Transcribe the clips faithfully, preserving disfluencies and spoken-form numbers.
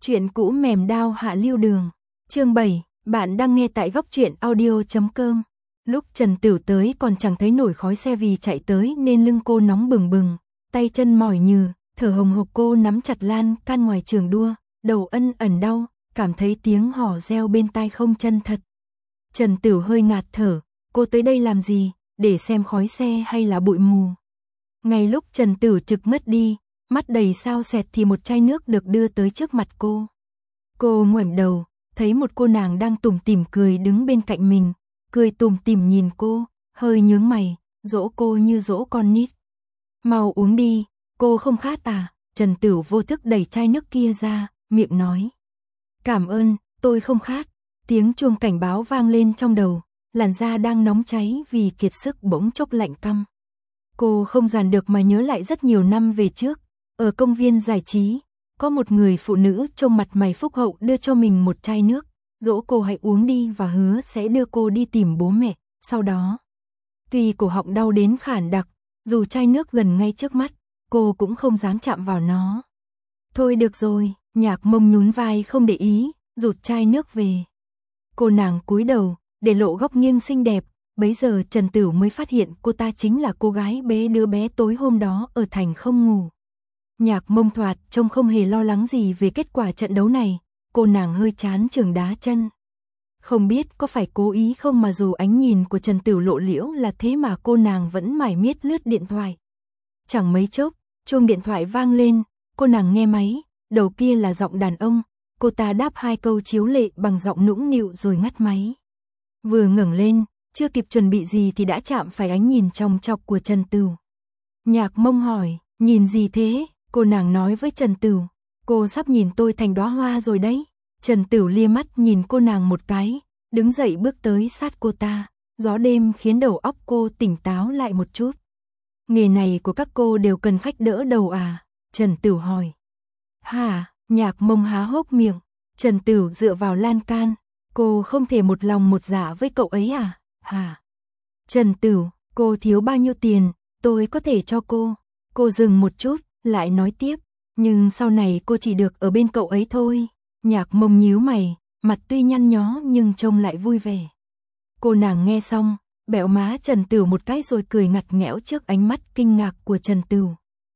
Chuyện cũ mềm đao hạ lưu đường. Chương bảy, bạn đang nghe tại góc truyện audio chấm com. Lúc Trần Tửu tới còn chẳng thấy nổi khói xe vì chạy tới nên lưng cô nóng bừng bừng, tay chân mỏi nhừ, thở hồng hộc cô nắm chặt lan can ngoài trường đua, đầu ân ẩn đau, cảm thấy tiếng hò reo bên tai không chân thật. Trần Tửu hơi ngạt thở, cô tới đây làm gì, để xem khói xe hay là bụi mù? Ngay lúc Trần Tửu trực mất đi, mắt đầy sao sẹt thì một chai nước được đưa tới trước mặt cô. Cô ngoảnh đầu, thấy một cô nàng đang tủm tỉm cười đứng bên cạnh mình, cười tủm tỉm nhìn cô, hơi nhướng mày, dỗ cô như dỗ con nít. Mau uống đi, cô không khát à? Trần Tửu vô thức đẩy chai nước kia ra, miệng nói. Cảm ơn, tôi không khát. Tiếng chuông cảnh báo vang lên trong đầu, làn da đang nóng cháy vì kiệt sức bỗng chốc lạnh căm. Cô không dàn được mà nhớ lại rất nhiều năm về trước, ở công viên giải trí, có một người phụ nữ trông mặt mày phúc hậu đưa cho mình một chai nước, dỗ cô hãy uống đi và hứa sẽ đưa cô đi tìm bố mẹ. Sau đó, tuy cổ họng đau đến khản đặc, dù chai nước gần ngay trước mắt, cô cũng không dám chạm vào nó. Thôi được rồi, Nhạc Mông nhún vai không để ý, rụt chai nước về. Cô nàng cúi đầu, để lộ góc nghiêng xinh đẹp, bấy giờ Trần Tửu mới phát hiện cô ta chính là cô gái bế đứa bé tối hôm đó ở thành không ngủ. Nhạc Mông thoạt trông không hề lo lắng gì về kết quả trận đấu này, cô nàng hơi chán chường đá chân. Không biết có phải cố ý không mà dù ánh nhìn của Trần Tửu lộ liễu là thế mà cô nàng vẫn mải miết lướt điện thoại. Chẳng mấy chốc, chuông điện thoại vang lên, cô nàng nghe máy, đầu kia là giọng đàn ông, cô ta đáp hai câu chiếu lệ bằng giọng nũng nịu rồi ngắt máy. Vừa ngẩng lên, chưa kịp chuẩn bị gì thì đã chạm phải ánh nhìn chòng chọc của Trần Tửu. Nhạc Mông hỏi, nhìn gì thế? Cô nàng nói với Trần Tửu, cô sắp nhìn tôi thành đóa hoa rồi đấy. Trần Tửu lia mắt nhìn cô nàng một cái, đứng dậy bước tới sát cô ta, gió đêm khiến đầu óc cô tỉnh táo lại một chút. Nghề này của các cô đều cần khách đỡ đầu à? Trần Tửu hỏi. Hả? Nhạc Mông há hốc miệng. Trần Tửu dựa vào lan can, cô không thể một lòng một dạ với cậu ấy à? Hả? Trần Tửu, cô thiếu bao nhiêu tiền, tôi có thể cho cô. Cô dừng một chút, lại nói tiếp, nhưng sau này cô chỉ được ở bên cậu ấy thôi. Nhạc Mông nhíu mày, mặt tuy nhăn nhó nhưng trông lại vui vẻ. Cô nàng nghe xong, bẹo má Trần Tửu một cái rồi cười ngặt nghẽo trước ánh mắt kinh ngạc của Trần Tửu.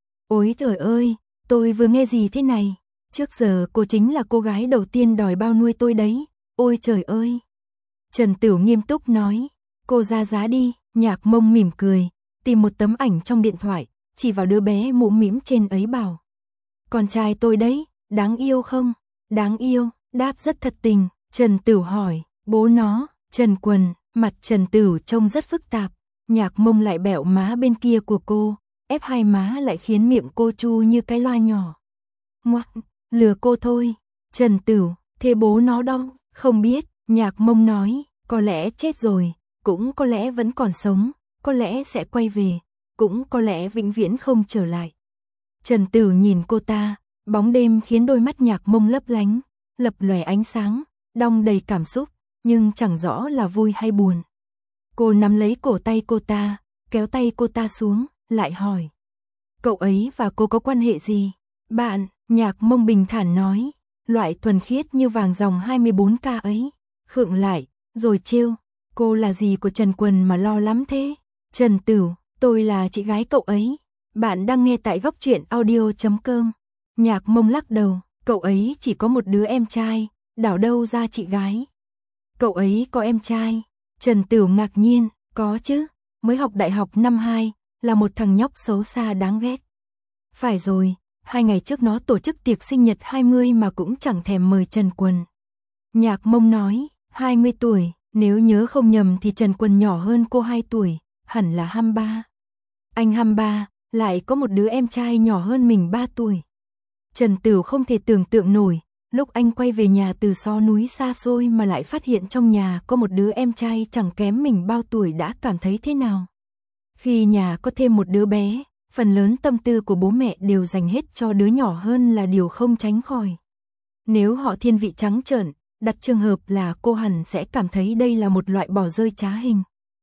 Ôi trời ơi, tôi vừa nghe gì thế này? Trước giờ cô chính là cô gái đầu tiên đòi bao nuôi tôi đấy. Ôi trời ơi! Trần Tửu nghiêm túc nói, cô ra giá đi. Nhạc Mông mỉm cười, tìm một tấm ảnh trong điện thoại, chỉ vào đứa bé mũm mĩm trên ấy bảo. Con trai tôi đấy, đáng yêu không? Đáng yêu, đáp rất thật tình. Trần Tửu hỏi, bố nó, Trần Quần. Mặt Trần Tửu trông rất phức tạp, Nhạc Mông lại bẹo má bên kia của cô, ép hai má lại khiến miệng cô chu như cái loa nhỏ. Ngoắc, lừa cô thôi. Trần Tửu, thế bố nó đâu? Không biết. Nhạc Mông nói, có lẽ chết rồi, cũng có lẽ vẫn còn sống, có lẽ sẽ quay về, cũng có lẽ vĩnh viễn không trở lại. Trần Tửu nhìn cô ta, bóng đêm khiến đôi mắt Nhạc Mông lấp lánh, lập lòe ánh sáng, đong đầy cảm xúc, nhưng chẳng rõ là vui hay buồn. Cô nắm lấy cổ tay cô ta, kéo tay cô ta xuống, lại hỏi. Cậu ấy và cô có quan hệ gì? Bạn, Nhạc Mông bình thản nói, loại thuần khiết như vàng dòng hai mươi bốn ca ấy. Khựng lại, rồi trêu, cô là gì của Trần Quần mà lo lắm thế? Trần Tửu, tôi là chị gái cậu ấy. Bạn đang nghe tại góc truyện audio chấm com. Nhạc Mông lắc đầu, cậu ấy chỉ có một đứa em trai, đảo đâu ra chị gái. Cậu ấy có em trai. Trần Tửu ngạc nhiên, có chứ, mới học đại học năm hai, là một thằng nhóc xấu xa đáng ghét. Phải rồi, hai ngày trước nó tổ chức tiệc sinh nhật hai mươi mà cũng chẳng thèm mời Trần Quần. Nhạc Mông nói, hai mươi tuổi, nếu nhớ không nhầm thì Trần Quần nhỏ hơn cô hai tuổi, hẳn là hai mươi ba. Anh hai mươi ba, lại có một đứa em trai nhỏ hơn mình ba tuổi. Trần Tửu không thể tưởng tượng nổi, lúc anh quay về nhà từ xó núi xa xôi mà lại phát hiện trong nhà có một đứa em trai chẳng kém mình bao tuổi đã cảm thấy thế nào. Khi nhà có thêm một đứa bé, phần lớn tâm tư của bố mẹ đều dành hết cho đứa nhỏ hơn là điều không tránh khỏi. Nếu họ thiên vị trắng trợn, đặt trường hợp là cô hẳn sẽ cảm thấy đây là một loại bỏ rơi trá hình.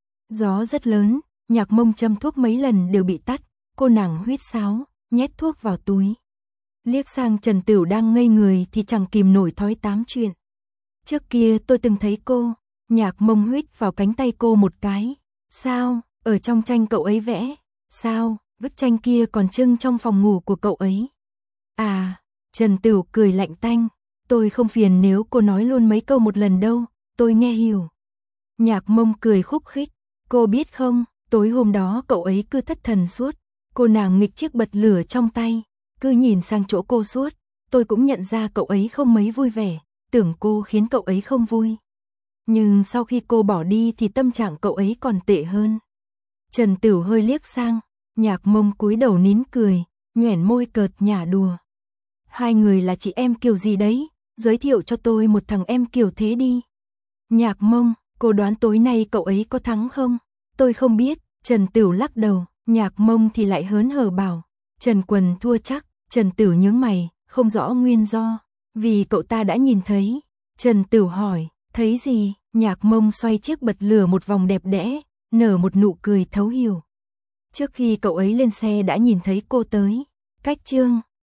Gió rất lớn, Nhạc Mông châm thuốc mấy lần đều bị tắt, cô nàng huýt sáo, nhét thuốc vào túi. Liếc sang Trần Tửu đang ngây người thì chẳng kìm nổi thói tám chuyện. Trước kia tôi từng thấy cô. Nhạc Mông huýt vào cánh tay cô một cái. Sao, ở trong tranh cậu ấy vẽ? Sao, bức tranh kia còn trưng trong phòng ngủ của cậu ấy? À, Trần Tửu cười lạnh tanh. Tôi không phiền nếu cô nói luôn mấy câu một lần đâu, tôi nghe hiểu. Nhạc Mông cười khúc khích. Cô biết không, tối hôm đó cậu ấy cứ thất thần suốt. Cô nàng nghịch chiếc bật lửa trong tay, cứ nhìn sang chỗ cô suốt. Tôi cũng nhận ra cậu ấy không mấy vui vẻ, tưởng cô khiến cậu ấy không vui. Nhưng sau khi cô bỏ đi thì tâm trạng cậu ấy còn tệ hơn. Trần Tửu hơi liếc sang, Nhạc Mông cúi đầu nín cười, nhoẻn môi cợt nhả đùa. Hai người là chị em kiểu gì đấy, giới thiệu cho tôi một thằng em kiểu thế đi. Nhạc Mông, cô đoán tối nay cậu ấy có thắng không? Tôi không biết, Trần Tửu lắc đầu. Nhạc Mông thì lại hớn hở bảo, Trần Quần thua chắc. Trần Tửu nhướng mày, không rõ nguyên do. Vì cậu ta đã nhìn thấy. Trần Tửu hỏi, thấy gì? Nhạc Mông xoay chiếc bật lửa một vòng đẹp đẽ, nở một nụ cười thấu hiểu. Trước khi cậu ấy lên xe đã nhìn thấy cô tới. Cách chương